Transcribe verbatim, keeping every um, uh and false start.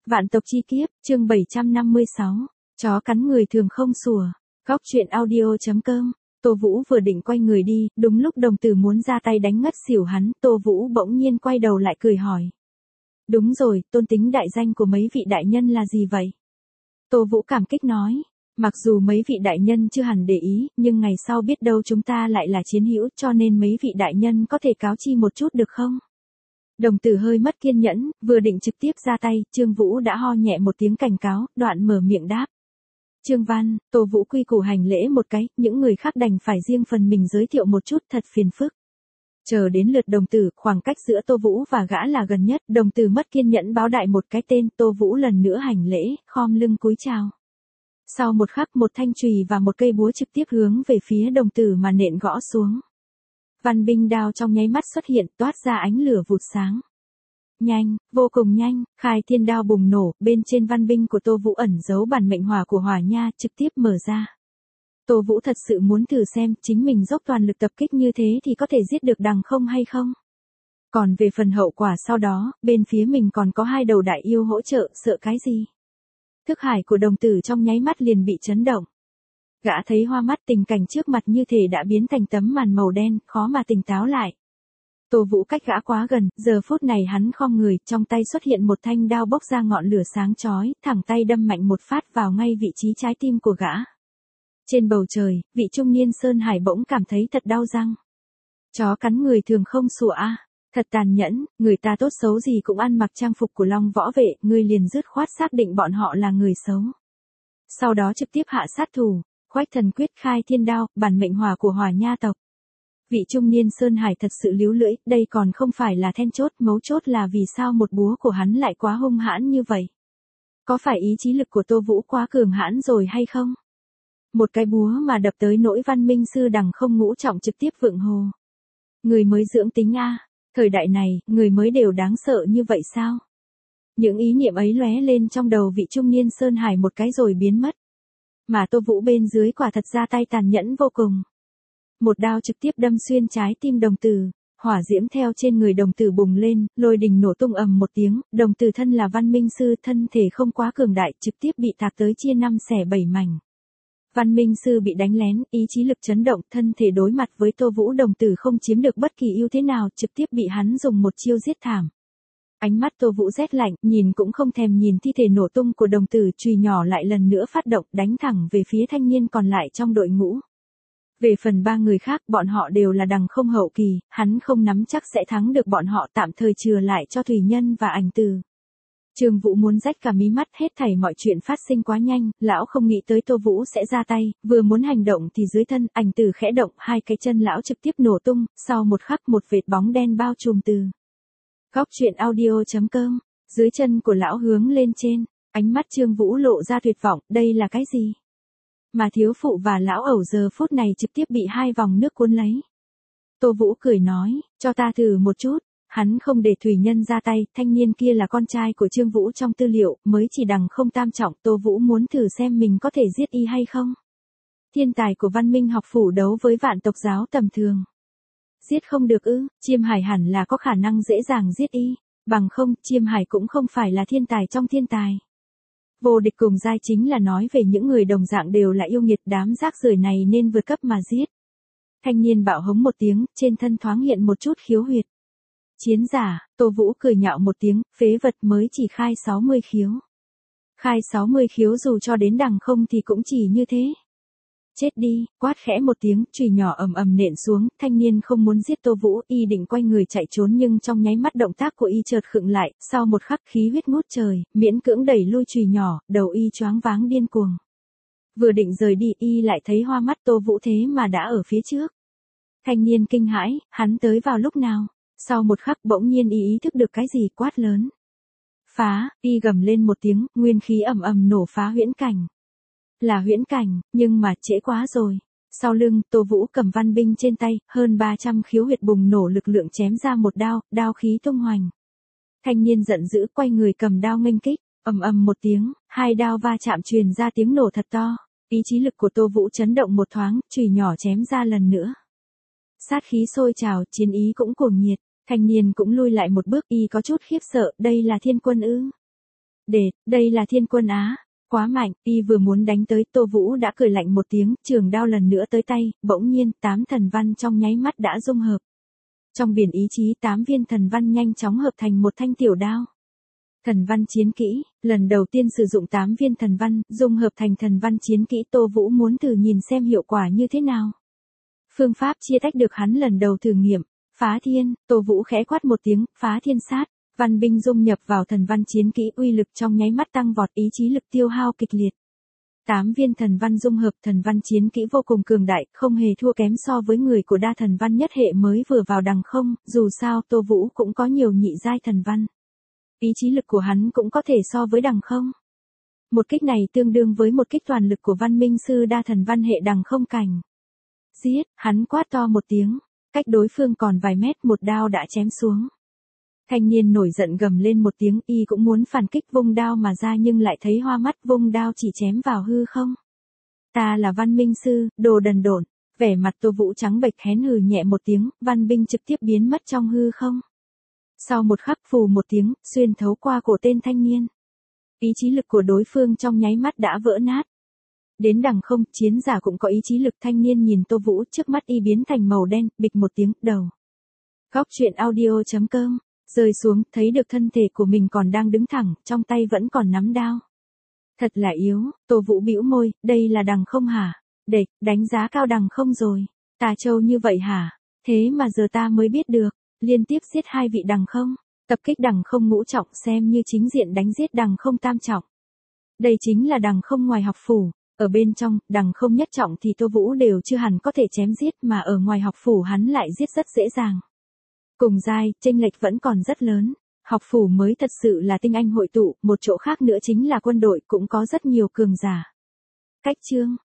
Vạn tộc chi kiếp, chương bảy trăm năm mươi sáu. Chó cắn người thường không sủa. Góc truyện audio.com. Tô Vũ vừa định quay người đi, đúng lúc đồng tử muốn ra tay đánh ngất xỉu hắn, Tô Vũ bỗng nhiên quay đầu lại cười hỏi. Đúng rồi, tôn tính đại danh của mấy vị đại nhân là gì vậy? Tô Vũ cảm kích nói. Mặc dù mấy vị đại nhân chưa hẳn để ý, nhưng ngày sau biết đâu chúng ta lại là chiến hữu, cho nên mấy vị đại nhân có thể cáo chi một chút được không? Đồng tử hơi mất kiên nhẫn, vừa định trực tiếp ra tay, Trương Vũ đã ho nhẹ một tiếng cảnh cáo, đoạn mở miệng đáp. Trương Văn, Tô Vũ quy củ hành lễ một cái, những người khác đành phải riêng phần mình giới thiệu một chút, thật phiền phức. Chờ đến lượt đồng tử, khoảng cách giữa Tô Vũ và gã là gần nhất, đồng tử mất kiên nhẫn báo đại một cái tên, Tô Vũ lần nữa hành lễ, khom lưng cúi chào. Sau một khắc một thanh chùy và một cây búa trực tiếp hướng về phía đồng tử mà nện gõ xuống. Văn binh đao trong nháy mắt xuất hiện, toát ra ánh lửa vụt sáng. Nhanh, vô cùng nhanh, khai thiên đao bùng nổ, bên trên văn binh của Tô Vũ ẩn giấu bản mệnh hỏa của hỏa nha, trực tiếp mở ra. Tô Vũ thật sự muốn thử xem, chính mình dốc toàn lực tập kích như thế thì có thể giết được đằng không hay không? Còn về phần hậu quả sau đó, bên phía mình còn có hai đầu đại yêu hỗ trợ, sợ cái gì? Thức hải của đồng tử trong nháy mắt liền bị chấn động. Gã thấy hoa mắt, tình cảnh trước mặt như thể đã biến thành tấm màn màu đen, khó mà tỉnh táo lại. Tô Vũ cách gã quá gần, giờ phút này hắn khom người, trong tay xuất hiện một thanh đao bốc ra ngọn lửa sáng chói, thẳng tay đâm mạnh một phát vào ngay vị trí trái tim của gã. Trên bầu trời, vị trung niên Sơn Hải bỗng cảm thấy thật đau răng. Chó cắn người thường không sủa a, thật tàn nhẫn, người ta tốt xấu gì cũng ăn mặc trang phục của Long Võ Vệ, ngươi liền dứt khoát xác định bọn họ là người xấu. Sau đó trực tiếp hạ sát thủ, khoách thần quyết khai thiên đao, bản mệnh hỏa của hỏa nha tộc. Vị trung niên Sơn Hải thật sự líu lưỡi, đây còn không phải là then chốt, mấu chốt là vì sao một búa của hắn lại quá hung hãn như vậy. Có phải ý chí lực của Tô Vũ quá cường hãn rồi hay không? Một cái búa mà đập tới nỗi văn minh sư đằng không ngũ trọng trực tiếp vượng hồ. Người mới dưỡng tính a, thời đại này, người mới đều đáng sợ như vậy sao? Những ý niệm ấy lóe lên trong đầu vị trung niên Sơn Hải một cái rồi biến mất. Mà Tô Vũ bên dưới quả thật ra tay tàn nhẫn vô cùng. Một đao trực tiếp đâm xuyên trái tim đồng tử, hỏa diễm theo trên người đồng tử bùng lên, lôi đình nổ tung ầm một tiếng, đồng tử thân là văn minh sư, thân thể không quá cường đại, trực tiếp bị tạc tới chia năm xẻ bảy mảnh. Văn minh sư bị đánh lén, ý chí lực chấn động, thân thể đối mặt với Tô Vũ, đồng tử không chiếm được bất kỳ ưu thế nào, trực tiếp bị hắn dùng một chiêu giết thảm. Ánh mắt Tô Vũ rét lạnh, nhìn cũng không thèm nhìn thi thể nổ tung của đồng tử, chùy nhỏ lại lần nữa phát động, đánh thẳng về phía thanh niên còn lại trong đội ngũ. Về phần ba người khác, bọn họ đều là đằng không hậu kỳ, hắn không nắm chắc sẽ thắng được bọn họ, tạm thời chừa lại cho Thủy Nhân và Ảnh Từ. Trương Vũ muốn rách cả mí mắt, hết thảy mọi chuyện phát sinh quá nhanh, lão không nghĩ tới Tô Vũ sẽ ra tay, vừa muốn hành động thì dưới thân, Ảnh Từ khẽ động, hai cái chân lão trực tiếp nổ tung, sau một khắc một vệt bóng đen bao trùm từ. Góc truyện audio.com, dưới chân của lão hướng lên trên, ánh mắt Trương Vũ lộ ra tuyệt vọng, đây là cái gì? Mà thiếu phụ và lão ẩu giờ phút này trực tiếp bị hai vòng nước cuốn lấy. Tô Vũ cười nói, cho ta thử một chút, hắn không để Thủy Nhân ra tay, thanh niên kia là con trai của Trương Vũ trong tư liệu, mới chỉ đằng không tam trọng, Tô Vũ muốn thử xem mình có thể giết y hay không. Thiên tài của văn minh học phủ đấu với vạn tộc giáo tầm thường. Giết không được ư, Chiêm Hải hẳn là có khả năng dễ dàng giết y, bằng không, Chiêm Hải cũng không phải là thiên tài trong thiên tài. Vô địch cùng giai chính là nói về những người đồng dạng đều là yêu nghiệt, đám rác rưởi này nên vượt cấp mà giết. Thanh niên bạo hống một tiếng, trên thân thoáng hiện một chút khiếu huyệt. Chiến giả, Tô Vũ cười nhạo một tiếng, phế vật mới chỉ khai sáu mươi khiếu. Khai sáu mươi khiếu dù cho đến đằng không thì cũng chỉ như thế. Chết đi, quát khẽ một tiếng, chùy nhỏ ầm ầm nện xuống, thanh niên không muốn giết Tô Vũ, y định quay người chạy trốn nhưng trong nháy mắt động tác của y chợt khựng lại, sau một khắc khí huyết ngút trời, miễn cưỡng đẩy lui chùy nhỏ, đầu y choáng váng điên cuồng. Vừa định rời đi, y lại thấy hoa mắt Tô Vũ thế mà đã ở phía trước. Thanh niên kinh hãi, hắn tới vào lúc nào? Sau một khắc bỗng nhiên y ý thức được cái gì, quát lớn. Phá, y gầm lên một tiếng, nguyên khí ầm ầm nổ phá huyễn cảnh. Là huyễn cảnh, nhưng mà trễ quá rồi. Sau lưng, Tô Vũ cầm văn binh trên tay, hơn ba trăm khiếu huyệt bùng nổ lực lượng chém ra một đao, đao khí tung hoành. Thanh niên giận dữ quay người cầm đao nghênh kích, ầm ầm một tiếng, hai đao va chạm truyền ra tiếng nổ thật to. Ý chí lực của Tô Vũ chấn động một thoáng, chùy nhỏ chém ra lần nữa. Sát khí sôi trào, chiến ý cũng cuồng nhiệt, thanh niên cũng lui lại một bước, y có chút khiếp sợ, đây là thiên quân ư? Để, đây là Thiên Quân Á. Quá mạnh, y vừa muốn đánh tới, Tô Vũ đã cười lạnh một tiếng, trường đao lần nữa tới tay, bỗng nhiên, tám thần văn trong nháy mắt đã dung hợp. Trong biển ý chí, tám viên thần văn nhanh chóng hợp thành một thanh tiểu đao. Thần văn chiến kỹ, lần đầu tiên sử dụng tám viên thần văn, dung hợp thành thần văn chiến kỹ, Tô Vũ muốn thử nhìn xem hiệu quả như thế nào. Phương pháp chia tách được hắn lần đầu thử nghiệm, phá thiên, Tô Vũ khẽ quát một tiếng, phá thiên sát. Văn binh dung nhập vào thần văn chiến kỹ, uy lực trong nháy mắt tăng vọt, ý chí lực tiêu hao kịch liệt. Tám viên thần văn dung hợp, thần văn chiến kỹ vô cùng cường đại, không hề thua kém so với người của đa thần văn nhất hệ mới vừa vào đằng không, dù sao Tô Vũ cũng có nhiều nhị giai thần văn. Ý chí lực của hắn cũng có thể so với đằng không. Một kích này tương đương với một kích toàn lực của văn minh sư đa thần văn hệ đằng không cảnh. Giết, hắn quát to một tiếng, cách đối phương còn vài mét, một đao đã chém xuống. Thanh niên nổi giận gầm lên một tiếng, y cũng muốn phản kích vung đao mà ra nhưng lại thấy hoa mắt, vung đao chỉ chém vào hư không. Ta là văn minh sư, đồ đần độn. Vẻ mặt Tô Vũ trắng bệch, hén hừ nhẹ một tiếng, văn binh trực tiếp biến mất trong hư không. Sau một khắc, phù một tiếng, xuyên thấu qua cổ tên thanh niên. Ý chí lực của đối phương trong nháy mắt đã vỡ nát. Đến đằng không, chiến giả cũng có ý chí lực, thanh niên nhìn Tô Vũ, trước mắt y biến thành màu đen, bịch một tiếng, đầu. Góc truyện audio chấm com rơi xuống, thấy được thân thể của mình còn đang đứng thẳng, trong tay vẫn còn nắm đao. Thật là yếu, Tô Vũ bĩu môi, đây là đằng không hả? Địch, đánh giá cao đằng không rồi. Tà Châu như vậy hả? Thế mà giờ ta mới biết được, liên tiếp giết hai vị đằng không, tập kích đằng không ngũ trọng, xem như chính diện đánh giết đằng không tam trọng. Đây chính là đằng không ngoài học phủ, ở bên trong, đằng không nhất trọng thì Tô Vũ đều chưa hẳn có thể chém giết, mà ở ngoài học phủ hắn lại giết rất dễ dàng. Cùng giai, chênh lệch vẫn còn rất lớn. Học phủ mới thật sự là tinh anh hội tụ, một chỗ khác nữa chính là quân đội, cũng có rất nhiều cường giả. Cách chương